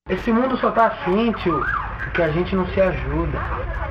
Esse mundo só tá assim, tio, porque a gente não se ajuda.